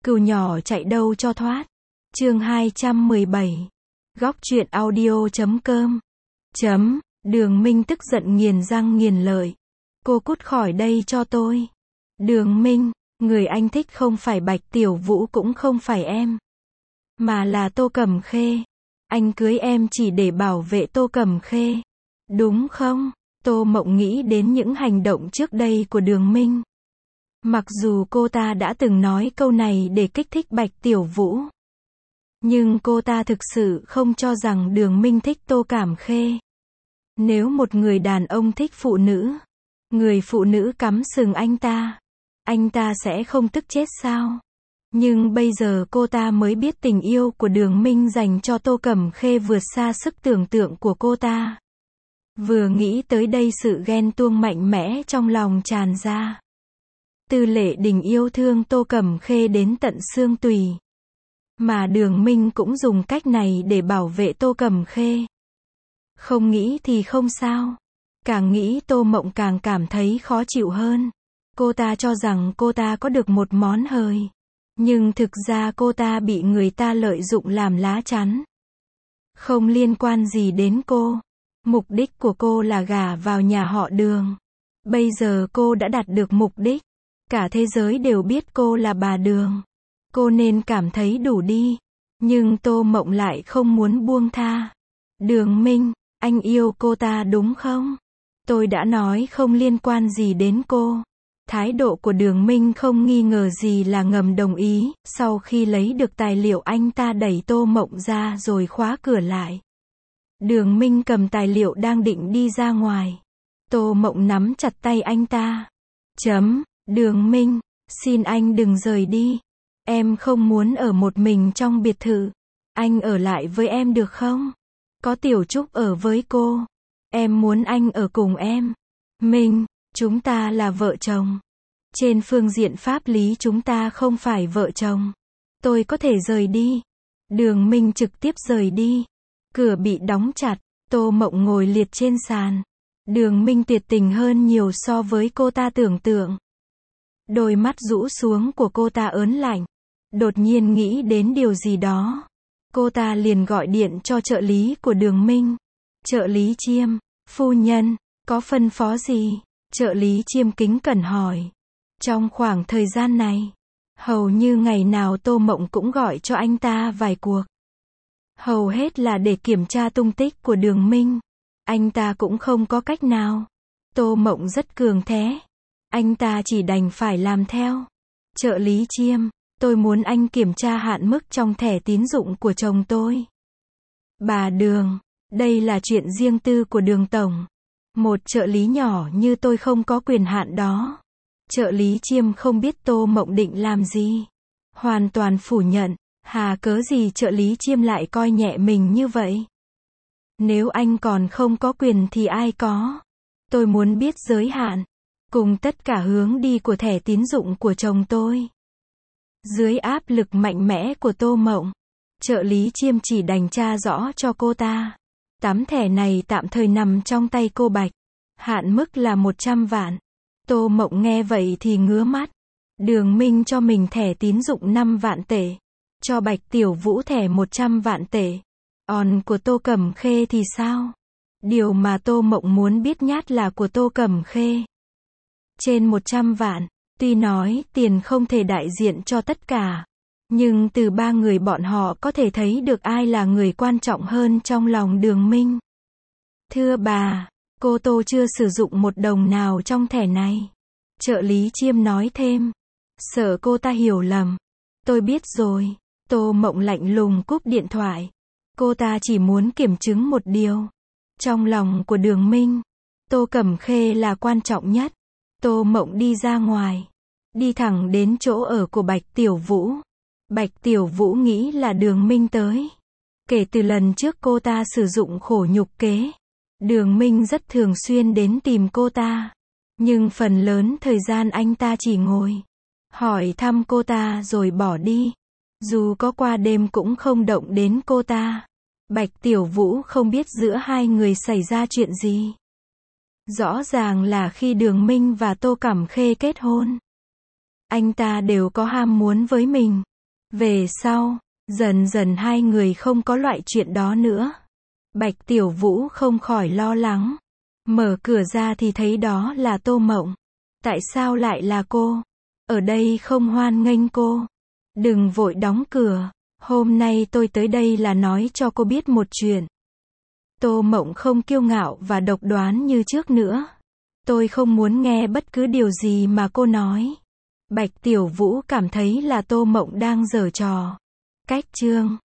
Cừu nhỏ chạy đâu cho thoát. Chương 217. Góc truyện audio.com. Đường Minh tức giận nghiến răng nghiến lợi. Cô cút khỏi đây cho tôi. Đường Minh, người anh thích không phải Bạch Tiểu Vũ cũng không phải em, mà là Tô Cẩm Khê. Anh cưới em chỉ để bảo vệ Tô Cẩm Khê, đúng không? Tô Mộng nghĩ đến những hành động trước đây của Đường Minh. Mặc dù cô ta đã từng nói câu này để kích thích Bạch Tiểu Vũ, nhưng cô ta thực sự không cho rằng Đường Minh thích Tô Cẩm Khê. Nếu một người đàn ông thích phụ nữ, người phụ nữ cắm sừng anh ta sẽ không tức chết sao? Nhưng bây giờ cô ta mới biết tình yêu của Đường Minh dành cho Tô Cẩm Khê vượt xa sức tưởng tượng của cô ta. Vừa nghĩ tới đây sự ghen tuông mạnh mẽ trong lòng tràn ra. Tư Lệ Đình yêu thương Tô Cẩm Khê đến tận xương tủy, mà Đường Minh cũng dùng cách này để bảo vệ Tô Cẩm Khê. Không nghĩ thì không sao. Càng nghĩ Tô Mộng càng cảm thấy khó chịu hơn. Cô ta cho rằng cô ta có được một món hời, nhưng thực ra cô ta bị người ta lợi dụng làm lá chắn. Không liên quan gì đến cô. Mục đích của cô là gả vào nhà họ Đường. Bây giờ cô đã đạt được mục đích. Cả thế giới đều biết cô là bà Đường. Cô nên cảm thấy đủ đi. Nhưng Tô Mộng lại không muốn buông tha. Đường Minh, anh yêu cô ta đúng không? Tôi đã nói không liên quan gì đến cô. Thái độ của Đường Minh không nghi ngờ gì là ngầm đồng ý. Sau khi lấy được tài liệu anh ta đẩy Tô Mộng ra rồi khóa cửa lại. Đường Minh cầm tài liệu đang định đi ra ngoài. Tô Mộng nắm chặt tay anh ta. Đường Minh, xin anh đừng rời đi. Em không muốn ở một mình trong biệt thự. Anh ở lại với em được không? Có Tiểu Trúc ở với cô. Em muốn anh ở cùng em. Minh, chúng ta là vợ chồng. Trên phương diện pháp lý chúng ta không phải vợ chồng. Tôi có thể rời đi. Đường Minh trực tiếp rời đi. Cửa bị đóng chặt. Tô Mộng ngồi liệt trên sàn. Đường Minh tuyệt tình hơn nhiều so với cô ta tưởng tượng. Đôi mắt rũ xuống của cô ta ớn lạnh. Đột nhiên nghĩ đến điều gì đó. Cô ta liền gọi điện cho trợ lý của Đường Minh. Trợ lý Chiêm, phu nhân, có phân phó gì? Trợ lý Chiêm kính cẩn hỏi. Trong khoảng thời gian này, hầu như ngày nào Tô Mộng cũng gọi cho anh ta vài cuộc. Hầu hết là để kiểm tra tung tích của Đường Minh. Anh ta cũng không có cách nào. Tô Mộng rất cường thế. Anh ta chỉ đành phải làm theo. Trợ lý Chiêm, tôi muốn anh kiểm tra hạn mức trong thẻ tín dụng của chồng tôi. Bà Đường, đây là chuyện riêng tư của Đường tổng. Một trợ lý nhỏ như tôi không có quyền hạn đó. Trợ lý Chiêm không biết Tô Mộng định làm gì. Hoàn toàn phủ nhận. Hà cớ gì trợ lý Chiêm lại coi nhẹ mình như vậy? Nếu anh còn không có quyền thì ai có? Tôi muốn biết giới hạn, cùng tất cả hướng đi của thẻ tín dụng của chồng tôi. Dưới áp lực mạnh mẽ của Tô Mộng, trợ lý Chiêm chỉ đành tra rõ cho cô ta. Tấm thẻ này tạm thời nằm trong tay cô Bạch. Hạn mức là 100 vạn. Tô Mộng nghe vậy thì ngứa mắt. Đường Minh cho mình thẻ tín dụng 5 vạn tệ. Cho Bạch Tiểu Vũ thẻ 100 vạn tệ. Còn của Tô Cẩm Khê thì sao? Điều mà Tô Mộng muốn biết nhất là của Tô Cẩm Khê. Trên 100 vạn, tuy nói tiền không thể đại diện cho tất cả, nhưng từ ba người bọn họ có thể thấy được ai là người quan trọng hơn trong lòng Đường Minh. Thưa bà, cô Tô chưa sử dụng một đồng nào trong thẻ này. Trợ lý Chiêm nói thêm. Sợ cô ta hiểu lầm. Tôi biết rồi. Tô Mộng lạnh lùng cúp điện thoại. Cô ta chỉ muốn kiểm chứng một điều. Trong lòng của Đường Minh, Tô Cẩm Khê là quan trọng nhất. Tô Mộng đi ra ngoài. Đi thẳng đến chỗ ở của Bạch Tiểu Vũ. Bạch Tiểu Vũ nghĩ là Đường Minh tới. Kể từ lần trước cô ta sử dụng khổ nhục kế, Đường Minh rất thường xuyên đến tìm cô ta. Nhưng phần lớn thời gian anh ta chỉ ngồi, hỏi thăm cô ta rồi bỏ đi. Dù có qua đêm cũng không động đến cô ta. Bạch Tiểu Vũ không biết giữa hai người xảy ra chuyện gì. Rõ ràng là khi Đường Minh và Tô Cẩm Khê kết hôn, anh ta đều có ham muốn với mình. Về sau, dần dần hai người không có loại chuyện đó nữa. Bạch Tiểu Vũ không khỏi lo lắng. Mở cửa ra thì thấy đó là Tô Mộng. Tại sao lại là cô? Ở đây không hoan nghênh cô. Đừng vội đóng cửa. Hôm nay tôi tới đây là nói cho cô biết một chuyện. Tô Mộng không kiêu ngạo và độc đoán như trước nữa. Tôi không muốn nghe bất cứ điều gì mà cô nói. Bạch Tiểu Vũ cảm thấy là Tô Mộng đang giở trò. Cách chương